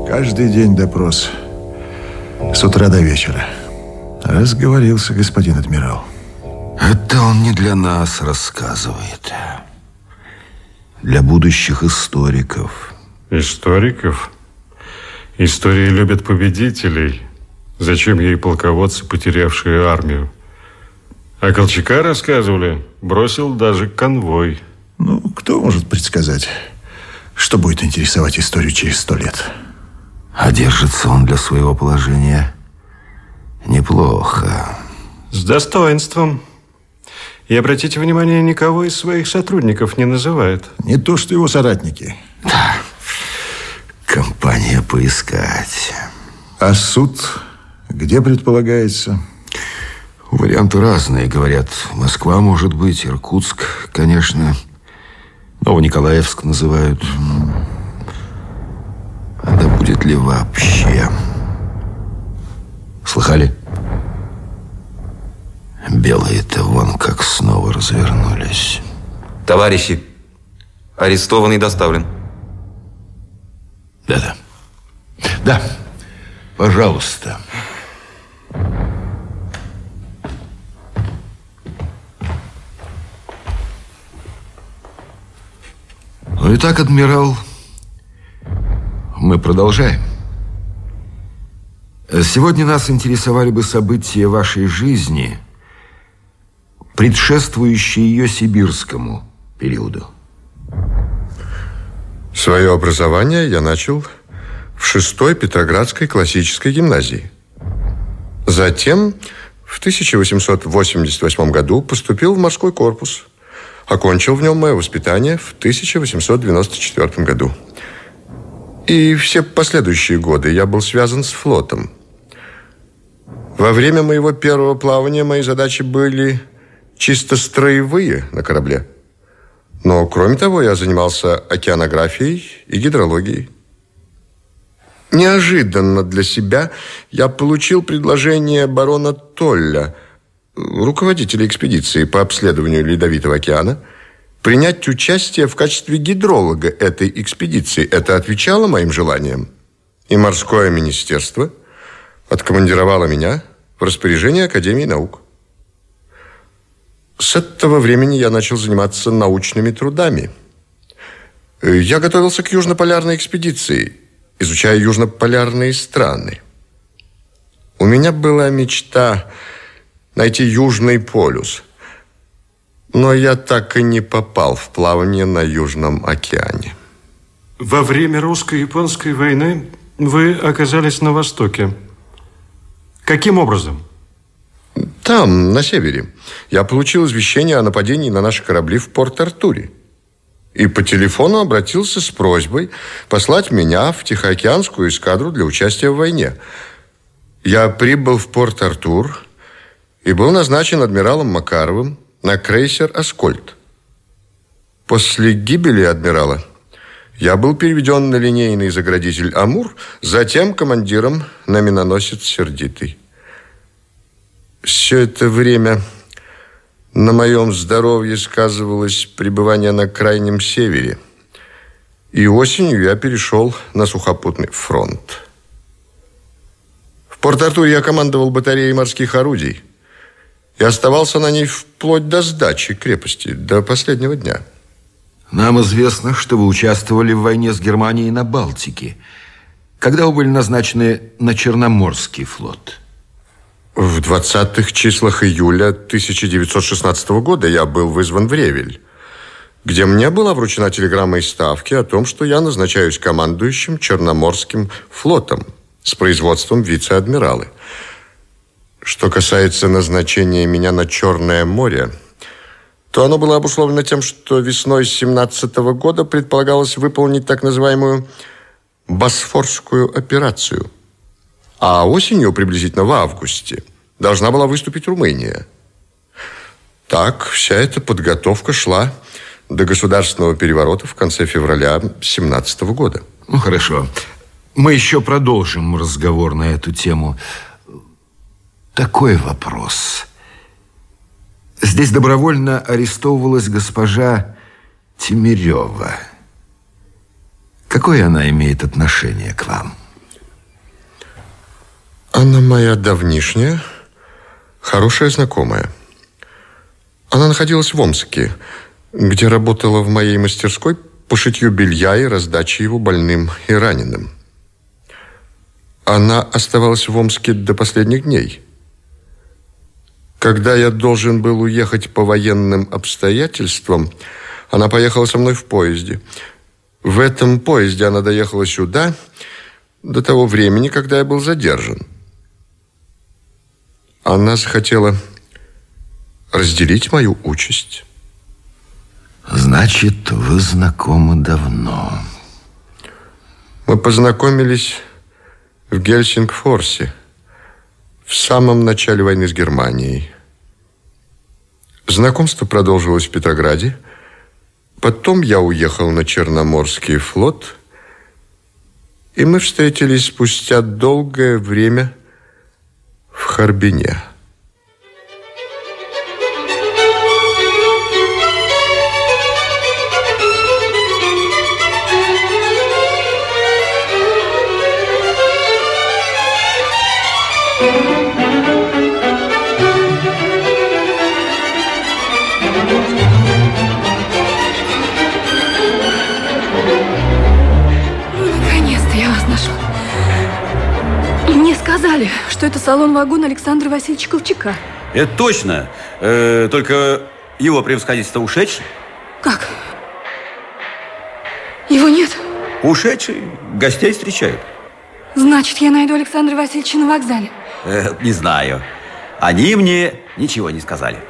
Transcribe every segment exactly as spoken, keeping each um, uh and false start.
Каждый день допрос. С утра до вечера. Разговорился господин адмирал. Это он не для нас рассказывает. Для будущих историков. Историков? Истории любят победителей. Зачем ей полководцы, потерявшие армию? А Колчака, рассказывали, бросил даже конвой. Ну, кто может предсказать, что будет интересовать историю через сто лет? А держится он для своего положения неплохо. С достоинством. И, обратите внимание, никого из своих сотрудников не называет. Не то, что его соратники. Да. Компания поискать. А суд где предполагается? Варианты разные, говорят. Москва, может быть, Иркутск, конечно. Новониколаевск называют. А да будет ли вообще? Слыхали? Белые-то вон как снова развернулись. Товарищи, арестованный доставлен. Да-да. Да, пожалуйста. Ну, итак, адмирал, мы продолжаем. Сегодня нас интересовали бы события вашей жизни, предшествующие ее сибирскому периоду. Свое образование я начал в шестой Петроградской классической гимназии. Затем в тысяча восемьсот восемьдесят восьмом году поступил в морской корпус. Окончил в нем мое воспитание в тысяча восемьсот девяносто четвёртом году. И все последующие годы я был связан с флотом. Во время моего первого плавания мои задачи были чисто строевые на корабле. Но, кроме того, я занимался океанографией и гидрологией. Неожиданно для себя я получил предложение барона Толля, руководителя экспедиции по обследованию Ледовитого океана, принять участие в качестве гидролога этой экспедиции. Это отвечало моим желаниям. И морское министерство откомандировало меня в распоряжение Академии наук. С этого времени я начал заниматься научными трудами. Я готовился к южнополярной экспедиции, изучая южнополярные страны. У меня была мечта найти Южный полюс, но я так и не попал в плавание на Южном океане. Во время русско-японской войны вы оказались на Востоке. Каким образом? Там, на севере, я получил извещение о нападении на наши корабли в Порт-Артуре. И по телефону обратился с просьбой послать меня в Тихоокеанскую эскадру для участия в войне. Я прибыл в Порт-Артур и был назначен адмиралом Макаровым на крейсер «Аскольд». После гибели адмирала я был переведен на линейный заградитель «Амур», затем командиром на миноносец «Сердитый». Все это время на моем здоровье сказывалось пребывание на крайнем севере. И осенью я перешел на сухопутный фронт. В Порт-Артуре я командовал батареей морских орудий и оставался на ней вплоть до сдачи крепости, до последнего дня. Нам известно, что вы участвовали в войне с Германией на Балтике. Когда вы были назначены на Черноморский флот? В двадцатых числах июля тысяча девятьсот шестнадцатого года я был вызван в Ревель, где мне была вручена телеграмма из Ставки о том, что я назначаюсь командующим Черноморским флотом с производством вице-адмирала. Что касается назначения меня на Черное море, то оно было обусловлено тем, что весной семнадцатого года предполагалось выполнить так называемую Босфорскую операцию. А осенью, приблизительно в августе, должна была выступить Румыния. Так, вся эта подготовка шла до государственного переворота в конце февраля семнадцатого года. Ну, хорошо. Мы еще продолжим разговор на эту тему. Такой вопрос. Здесь добровольно арестовывалась госпожа Тимирева. Какое она имеет отношение к вам? Она моя давнишняя, хорошая знакомая. Она находилась в Омске, где работала в моей мастерской по шитью белья и раздаче его больным и раненым. Она оставалась в Омске до последних дней. Когда я должен был уехать по военным обстоятельствам, она поехала со мной в поезде. В этом поезде она доехала сюда до того времени, когда я был задержан. Она захотела разделить мою участь. Значит, вы знакомы давно. Мы познакомились в Гельсингфорсе в самом начале войны с Германией. Знакомство продолжилось в Петрограде. Потом я уехал на Черноморский флот, и мы встретились спустя долгое время в Харбине. Сказали, что это салон-вагон Александра Васильевича Колчака. Это точно. Э, только его превосходительство ушедший. Как? Его нет? Ушедший. Гостей встречают. Значит, я найду Александра Васильевича на вокзале. Э, не знаю. Они мне ничего не сказали.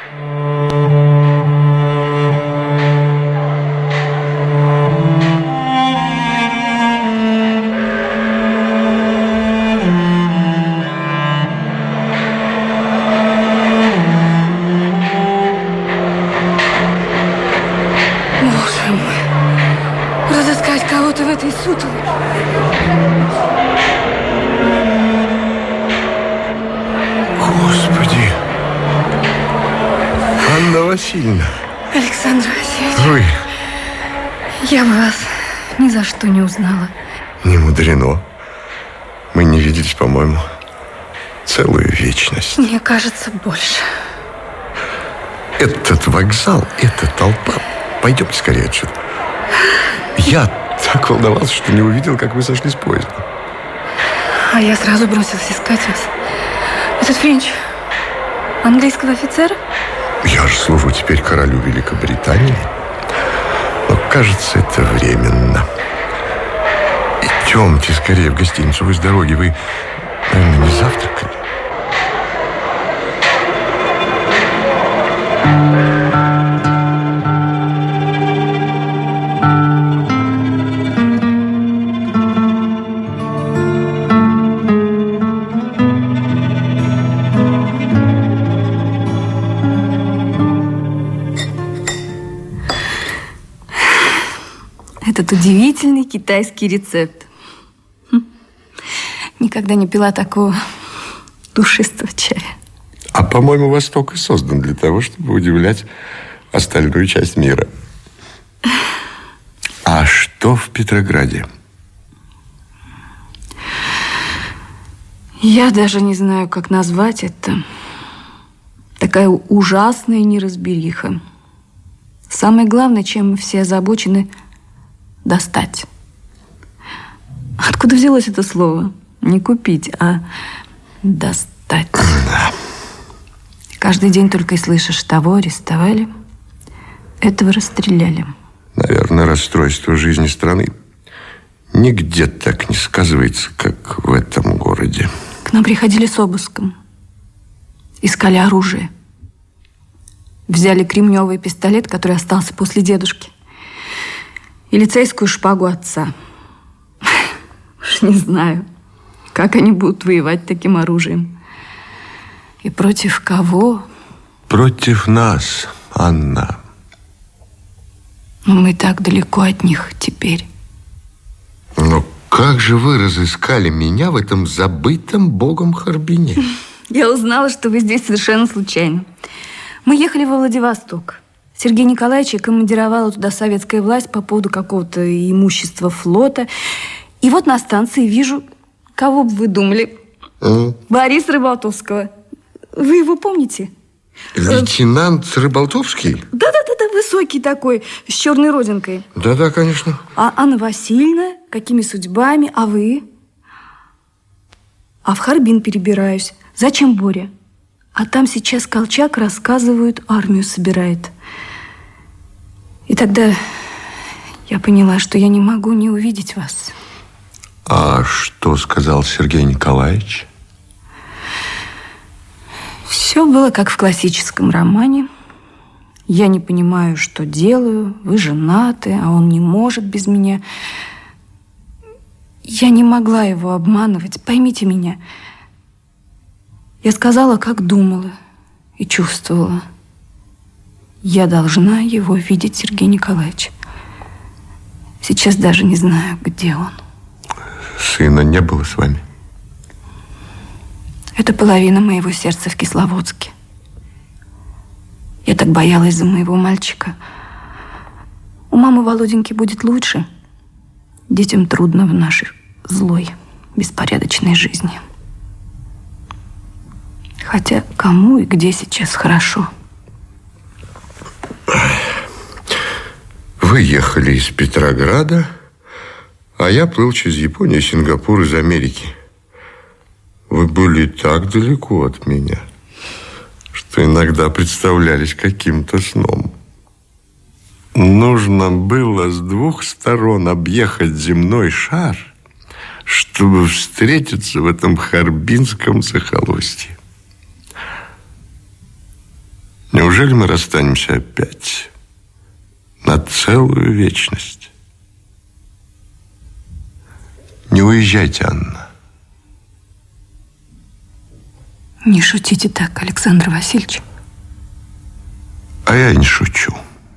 Господи! Анна Васильевна! Александр Васильевич! Вы! Я бы вас ни за что не узнала. Не мудрено. Мы не виделись, по-моему, целую вечность. Мне кажется, больше. Этот вокзал, эта толпа. Пойдемте скорее отсюда. Я так волновался, что не увидел, как вы сошли с поезда. А я сразу бросилась искать вас. Этот Френч английского офицера? Я же служу теперь королю Великобритании. Но, кажется, это временно. Идемте скорее в гостиницу. Вы с дороги, вы, наверное, не завтракали? Этот удивительный китайский рецепт. Хм. Никогда не пила такого душистого чая. А, по-моему, Восток и создан для того, чтобы удивлять остальную часть мира. А что в Петрограде? Я даже не знаю, как назвать это. Такая ужасная неразбериха. Самое главное, чем мы все озабочены – достать. Откуда взялось это слово? Не купить, а достать. Да. Каждый день только и слышишь: того арестовали, этого расстреляли. Наверное, расстройство жизни страны нигде так не сказывается, как в этом городе. К нам приходили с обыском. Искали оружие. Взяли кремневый пистолет, который остался после дедушки, и лицейскую шпагу отца. Уж не знаю, как они будут воевать таким оружием. И против кого? Против нас, Анна. Но мы так далеко от них теперь. Но как же вы разыскали меня в этом забытом богом Харбине? Я узнала, что вы здесь совершенно случайно. Мы ехали во Владивосток. Сергей Николаевич командировала туда советская власть по поводу какого-то имущества флота. И вот на станции вижу, кого бы вы думали, А? Борис Рыболтовского. Вы его помните? Лейтенант Рыболтовский? Да-да-да, высокий такой, с черной родинкой. Да-да, конечно. А Анна Васильевна? Какими судьбами? А вы? А в Харбин перебираюсь. Зачем, Боря? А там сейчас Колчак, рассказывают, армию собирает. И тогда я поняла, что я не могу не увидеть вас. А что сказал Сергей Николаевич? Все было как в классическом романе. Я не понимаю, что делаю. Вы женаты, а он не может без меня. Я не могла его обманывать. Поймите меня. Я сказала, как думала и чувствовала. Я должна его видеть, Сергей Николаевич. Сейчас даже не знаю, где он. Сына не было с вами? Это половина моего сердца в Кисловодске. Я так боялась за моего мальчика. У мамы Володеньки будет лучше. Детям трудно в нашей злой, беспорядочной жизни. Хотя кому и где сейчас хорошо? Вы ехали из Петрограда, а я плыл через Японию, Сингапур из Америки. Вы были так далеко от меня, что иногда представлялись каким-то сном. Нужно было с двух сторон объехать земной шар, чтобы встретиться в этом харбинском захолустье. Неужели мы расстанемся опять на целую вечность? Не уезжайте, Анна. Не шутите так, Александр Васильевич. А я не шучу.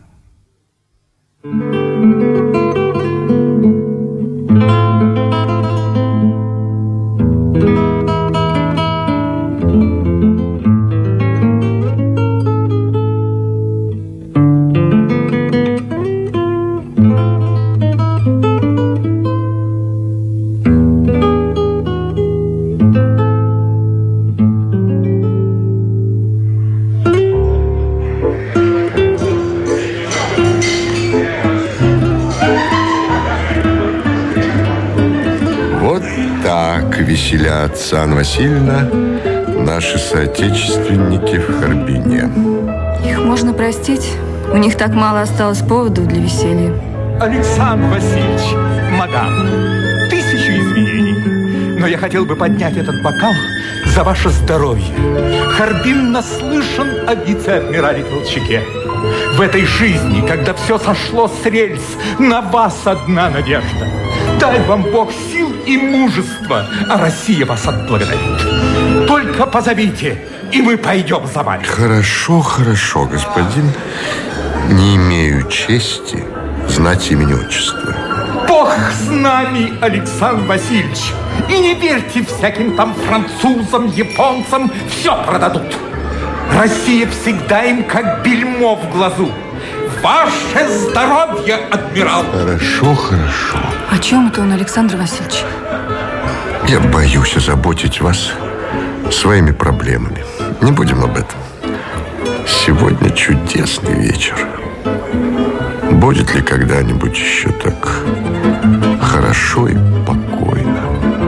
Веселятся, Анна Васильевна, наши соотечественники в Харбине. Их можно простить. У них так мало осталось поводов для веселья. Александр Васильевич, мадам, тысячу извинений, но я хотел бы поднять этот бокал за ваше здоровье. Харбин наслышан о вице-адмирале Колчаке. В этой жизни, когда все сошло с рельс, на вас одна надежда. Дай вам Бог сил и мужества, а Россия вас отблагодарит. Только позовите, и мы пойдем за вами. Хорошо, хорошо, господин. Не имею чести знать имени отчества. Бог с нами, Александр Васильевич. И не верьте всяким там французам, японцам, все продадут. Россия всегда им как бельмо в глазу. Ваше здоровье, адмирал! Хорошо, хорошо. О чем это он, Александр Васильевич? Я боюсь озаботить вас своими проблемами. Не будем об этом. Сегодня чудесный вечер. Будет ли когда-нибудь еще так хорошо и покойно?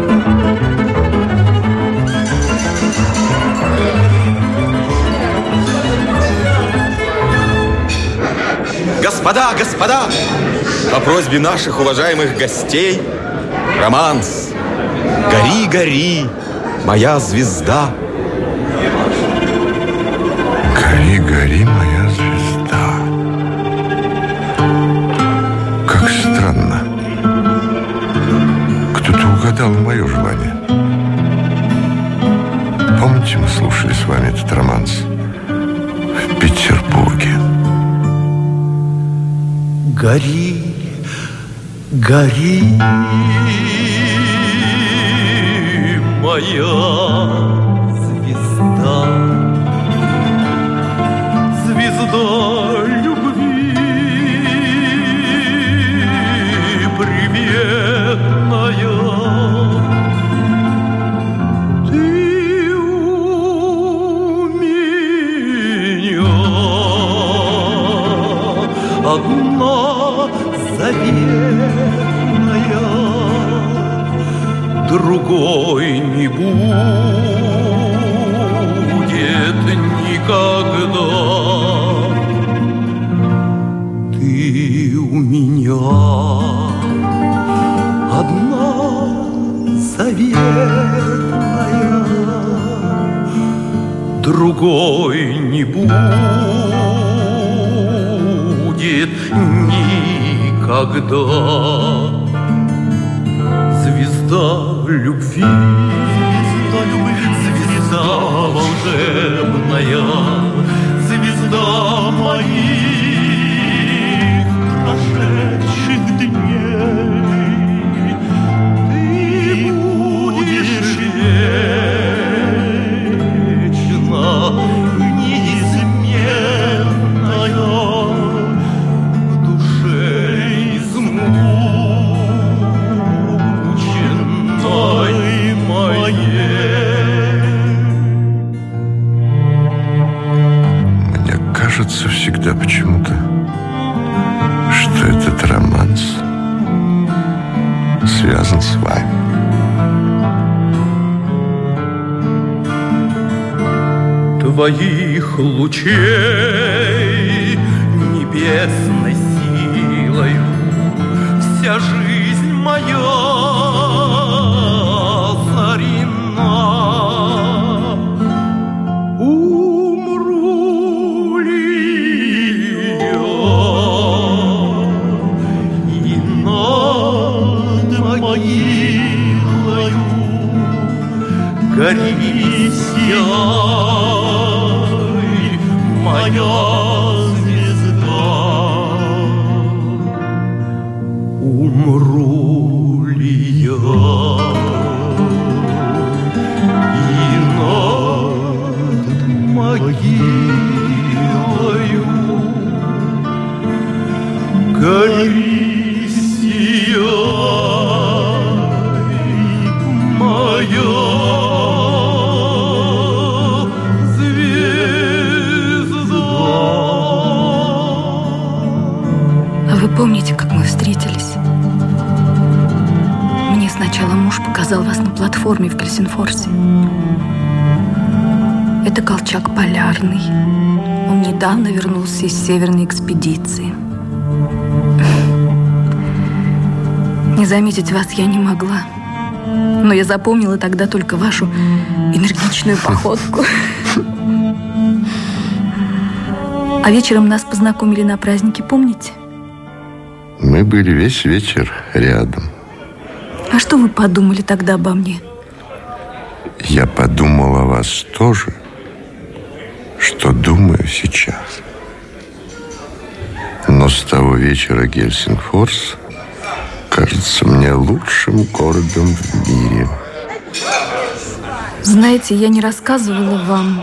Господа, господа, по просьбе наших уважаемых гостей, романс «Гори, гори, моя звезда». Гори, гори, моя звезда. Как странно. Кто-то угадал мое желание. Помните, мы слушали с вами этот романс в Петербурге? Гори, гори, моя звезда, звезда любви, приветная. Ты одна заветная, другой не будет никогда. Ты у меня одна заветная, другой не будет никогда. Звезда любви, звезда волшебная, звезда моих прошедших дней. Ты будешь вечно неизменная в душе измученной моей. Мне кажется всегда почему-то, что этот романс связан с вами. Твоих лучей небесной силою вся жизнь моя озарена. Умру ли я, и над могилою гори сияй, моя звезда. Умру ли я, и над могилою гори сияй, моя Помните, как мы встретились? Мне сначала муж показал вас на платформе в Гельсингфорсе. Это Колчак Полярный. Он недавно вернулся из северной экспедиции. Не заметить вас я не могла. Но я запомнила тогда только вашу энергичную походку. А вечером нас познакомили на празднике, помните? Мы были весь вечер рядом. А что вы подумали тогда обо мне? Я подумал о вас тоже, что думаю сейчас. Но с того вечера Гельсингфорс кажется мне лучшим городом в мире. Знаете, я не рассказывала вам.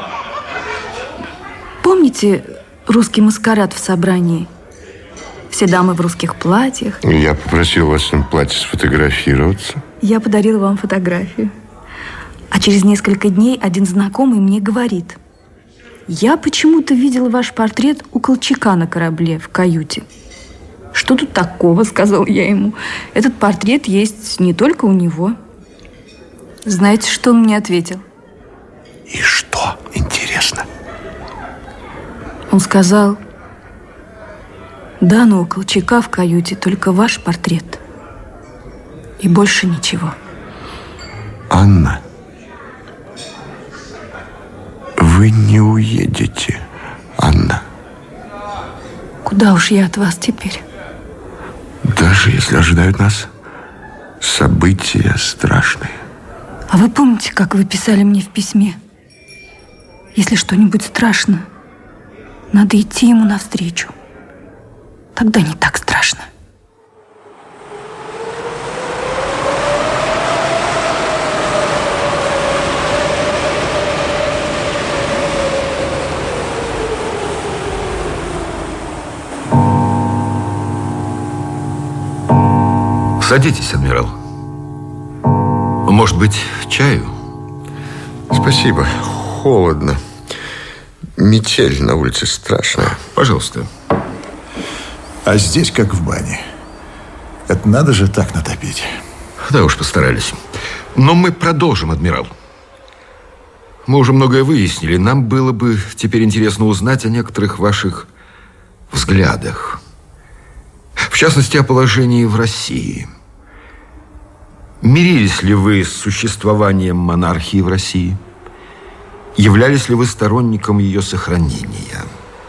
Помните русский маскарад в собрании? Все дамы в русских платьях. Я попросил вас в этом платье сфотографироваться. Я подарила вам фотографию. А через несколько дней один знакомый мне говорит: я почему-то видела ваш портрет у Колчака на корабле в каюте. Что тут такого, сказал я ему. Этот портрет есть не только у него. Знаете, что он мне ответил? И что, интересно? Он сказал: да, но у Колчака в каюте только ваш портрет. И больше ничего. Анна, вы не уедете, Анна. Куда уж я от вас теперь? Даже если ожидают нас события страшные. А вы помните, как вы писали мне в письме? Если что-нибудь страшно, надо идти ему навстречу. Тогда не так страшно. Садитесь, адмирал. Может быть, чаю? Спасибо. Холодно. Метель на улице страшная. Пожалуйста. А здесь как в бане. Это надо же так натопить. Да уж, постарались. Но мы продолжим, адмирал. Мы уже многое выяснили. Нам было бы теперь интересно узнать о некоторых ваших взглядах. В частности, о положении в России. Мирились ли вы с существованием монархии в России? Являлись ли вы сторонником ее сохранения?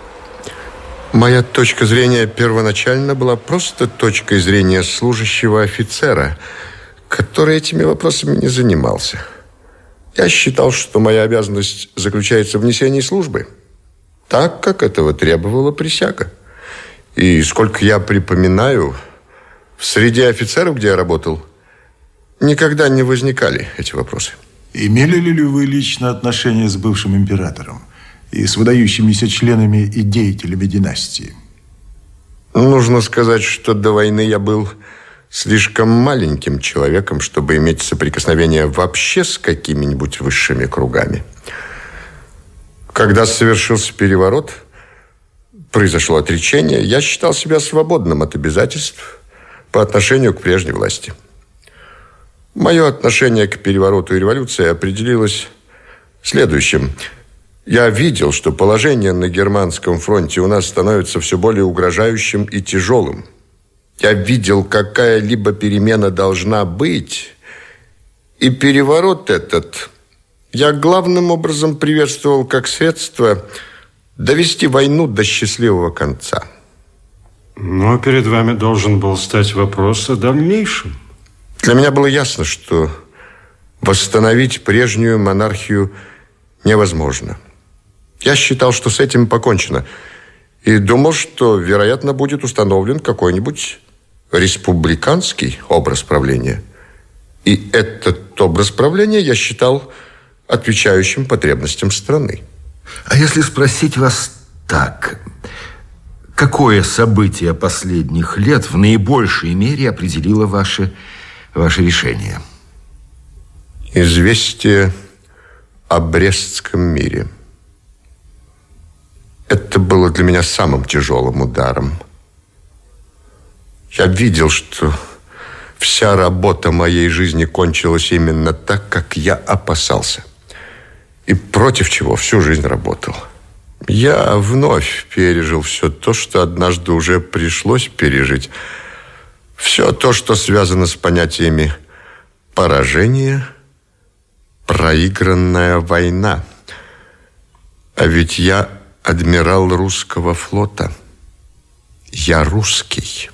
Моя точка зрения первоначально была просто точкой зрения служащего офицера, который этими вопросами не занимался. Я считал, что моя обязанность заключается в несении службы, так, как этого требовала присяга. И сколько я припоминаю, в среде офицеров, где я работал, никогда не возникали эти вопросы. Имели ли вы лично отношения с бывшим императором и с выдающимися членами и деятелями династии? Нужно сказать, что до войны я был слишком маленьким человеком, чтобы иметь соприкосновение вообще с какими-нибудь высшими кругами. Когда совершился переворот, произошло отречение, я считал себя свободным от обязательств по отношению к прежней власти. Мое отношение к перевороту и революции определилось следующим. Я видел, что положение на германском фронте у нас становится все более угрожающим и тяжелым. Я видел, какая-либо перемена должна быть. И переворот этот я главным образом приветствовал как средство довести войну до счастливого конца. Но перед вами должен был стать вопрос о дальнейшем. Для меня было ясно, что восстановить прежнюю монархию невозможно. Я считал, что с этим покончено. И думал, что, вероятно, будет установлен какой-нибудь республиканский образ правления. И этот образ правления я считал отвечающим потребностям страны. А если спросить вас так, какое событие последних лет в наибольшей мере определило ваше, ваше решение? Известие о Брестском мире. Это было для меня самым тяжелым ударом. Я видел, что вся работа моей жизни кончилась именно так, как я опасался. И против чего всю жизнь работал. Я вновь пережил все то, что однажды уже пришлось пережить. Все то, что связано с понятиями поражение, проигранная война. А ведь я адмирал русского флота. Я русский.